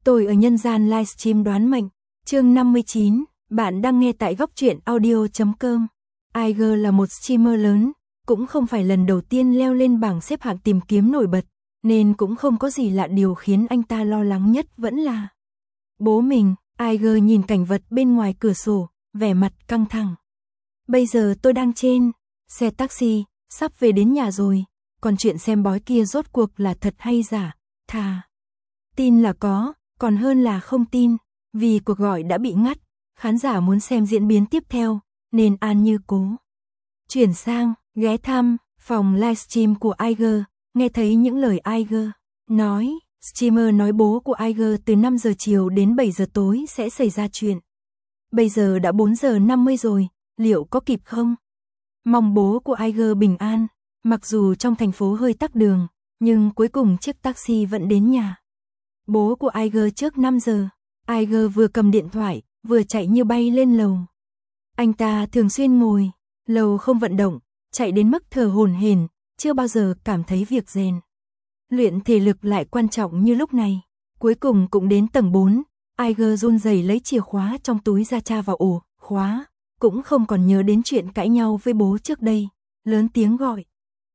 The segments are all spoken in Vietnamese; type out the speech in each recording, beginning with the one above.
Tôi ở nhân gian livestream đoán mệnh, chương 59, bạn đang nghe tại góc truyện audio.com. Iger là một streamer lớn, cũng không phải lần đầu tiên leo lên bảng xếp hạng tìm kiếm nổi bật, nên cũng không có gì lạ. Điều khiến anh ta lo lắng nhất vẫn là bố mình. Iger nhìn cảnh vật bên ngoài cửa sổ, vẻ mặt căng thẳng. Bây giờ tôi đang trên xe taxi, sắp về đến nhà rồi, còn chuyện xem bói kia rốt cuộc là thật hay giả? Thà tin là có, còn hơn là không tin. Vì cuộc gọi đã bị ngắt, khán giả muốn xem diễn biến tiếp theo, nên An Như Cố chuyển sang ghé thăm phòng livestream của Iger. Nghe thấy những lời Iger nói, streamer nói bố của Iger từ 5 giờ chiều đến 7 giờ tối sẽ xảy ra chuyện. Bây giờ đã 4 giờ 50 rồi, liệu có kịp không? Mong bố của Iger bình an. Mặc dù trong thành phố hơi tắc đường, nhưng cuối cùng chiếc taxi vẫn đến nhà bố của Iger trước 5 giờ. Iger vừa cầm điện thoại, vừa chạy như bay lên lầu. Anh ta thường xuyên ngồi lầu không vận động, chạy đến mức thở hổn hển, chưa bao giờ cảm thấy việc rèn luyện thể lực lại quan trọng như lúc này. Cuối cùng cũng đến tầng 4, Iger run rẩy lấy chìa khóa trong túi ra tra vào ổ khóa, cũng không còn nhớ đến chuyện cãi nhau với bố trước đây, lớn tiếng gọi.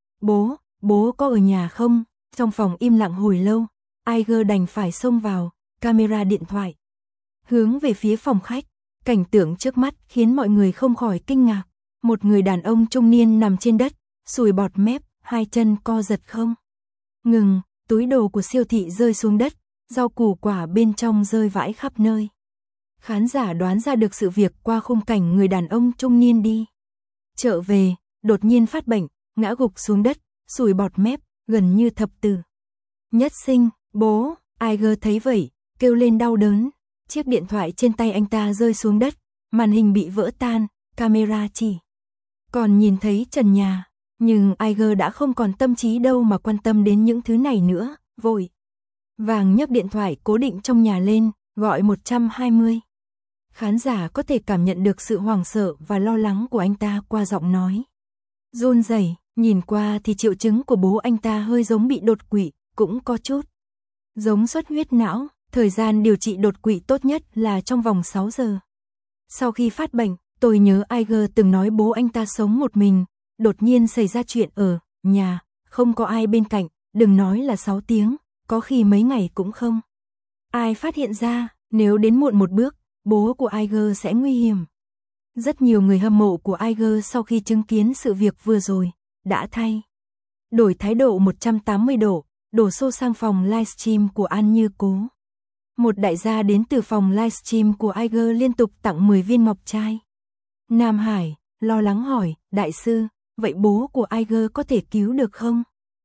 Bố có ở nhà không? Trong phòng im lặng hồi lâu, Iger đành phải xông vào, camera điện thoại hướng về phía phòng khách. Cảnh tượng trước mắt khiến mọi người không khỏi kinh ngạc. Một người đàn ông trung niên nằm trên đất, sùi bọt mép, hai chân co giật không ngừng, túi đồ của siêu thị rơi xuống đất, rau củ quả bên trong rơi vãi khắp nơi. Khán giả đoán ra được sự việc qua khung cảnh người đàn ông trung niên đi chợ về, đột nhiên phát bệnh, ngã gục xuống đất, sùi bọt mép, gần như thập tử nhất sinh. Bố, Iger thấy vậy, kêu lên đau đớn. Chiếc điện thoại trên tay anh ta rơi xuống đất, màn hình bị vỡ tan, camera chỉ còn nhìn thấy trần nhà. Nhưng Iger đã không còn tâm trí đâu mà quan tâm đến những thứ này nữa, vội vàng nhấc điện thoại cố định trong nhà lên, gọi 120. Khán giả có thể cảm nhận được sự hoảng sợ và lo lắng của anh ta qua giọng nói run rẩy. Nhìn qua thì triệu chứng của bố anh ta hơi giống bị đột quỵ, cũng có chút giống xuất huyết não. Thời gian điều trị đột quỵ tốt nhất là trong vòng 6 giờ. Sau khi phát bệnh, tôi nhớ Iger từng nói bố anh ta sống một mình, đột nhiên xảy ra chuyện ở nhà, không có ai bên cạnh, đừng nói là 6 tiếng, có khi mấy ngày cũng không ai phát hiện ra. Nếu đến muộn một bước, bố của Iger sẽ nguy hiểm. Rất nhiều người hâm mộ của Iger sau khi chứng kiến sự việc vừa rồi đã thay đổi thái độ 180 độ, đổ xô sang phòng livestream của An Như Cố. Một đại gia đến từ phòng livestream của Iger liên tục tặng 10 viên ngọc trai. Nam Hải lo lắng hỏi, đại sư, vậy bố của Iger có thể cứu được không?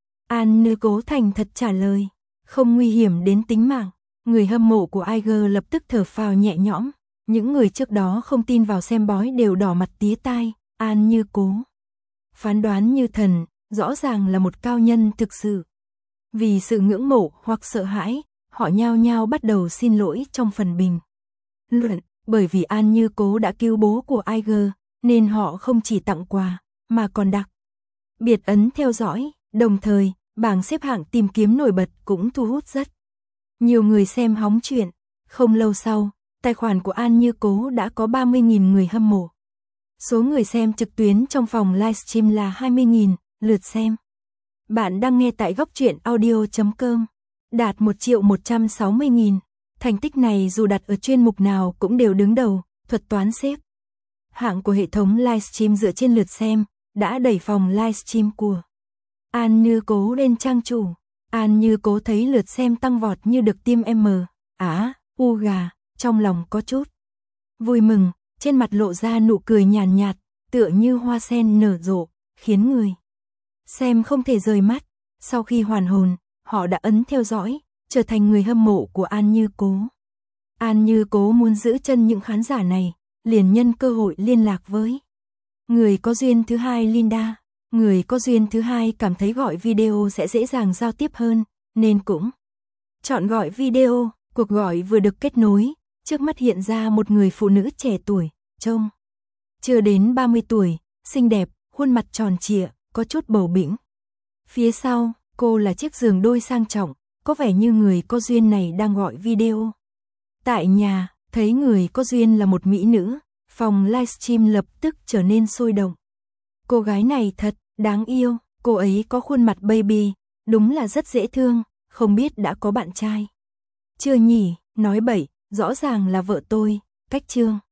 An Như Cố thành thật trả lời, không nguy hiểm đến tính mạng. Người hâm mộ của Iger lập tức thở phào nhẹ nhõm. Những người trước đó không tin vào xem bói đều đỏ mặt tía tai. An Như Cố phán đoán như thần, rõ ràng là một cao nhân thực sự. Vì sự ngưỡng mộ hoặc sợ hãi, họ nhao nhao bắt đầu xin lỗi trong phần bình luận. Bởi vì An Như Cố đã cứu bố của Iger, nên họ không chỉ tặng quà, mà còn đặc biệt ấn theo dõi. Đồng thời, bảng xếp hạng tìm kiếm nổi bật cũng thu hút rất nhiều người xem hóng chuyện. Không lâu sau, tài khoản của An Như Cố đã có 30.000 người hâm mộ. Số người xem trực tuyến trong phòng livestream là 20.000 lượt xem. Bạn đang nghe tại góc truyện audio.com, đạt 1.160.000. Thành tích này dù đặt ở chuyên mục nào cũng đều đứng đầu. Thuật toán xếp hạng của hệ thống livestream dựa trên lượt xem đã đẩy phòng livestream của An Như Cố lên trang chủ. An Như Cố thấy lượt xem tăng vọt như được tiêm u gà, trong lòng có chút vui mừng, trên mặt lộ ra nụ cười nhàn nhạt, tựa như hoa sen nở rộ, khiến người xem không thể rời mắt. Sau khi hoàn hồn, họ đã ấn theo dõi, trở thành người hâm mộ của An Như Cố. An Như Cố muốn giữ chân những khán giả này, liền nhân cơ hội liên lạc với người có duyên thứ hai Linda. Người có duyên thứ hai cảm thấy gọi video sẽ dễ dàng giao tiếp hơn, nên cũng chọn gọi video. Cuộc gọi vừa được kết nối, trước mắt hiện ra một người phụ nữ trẻ tuổi, trông chưa đến 30 tuổi, xinh đẹp, khuôn mặt tròn trịa, có chút bầu bĩnh. Phía sau, cô là chiếc giường đôi sang trọng, có vẻ như người có duyên này đang gọi video. Tại nhà, thấy người có duyên là một mỹ nữ, phòng livestream lập tức trở nên sôi động. Cô gái này thật đáng yêu, cô ấy có khuôn mặt baby, đúng là rất dễ thương, không biết đã có bạn trai chưa nhỉ, nói bậy, rõ ràng là vợ tôi, cách chương.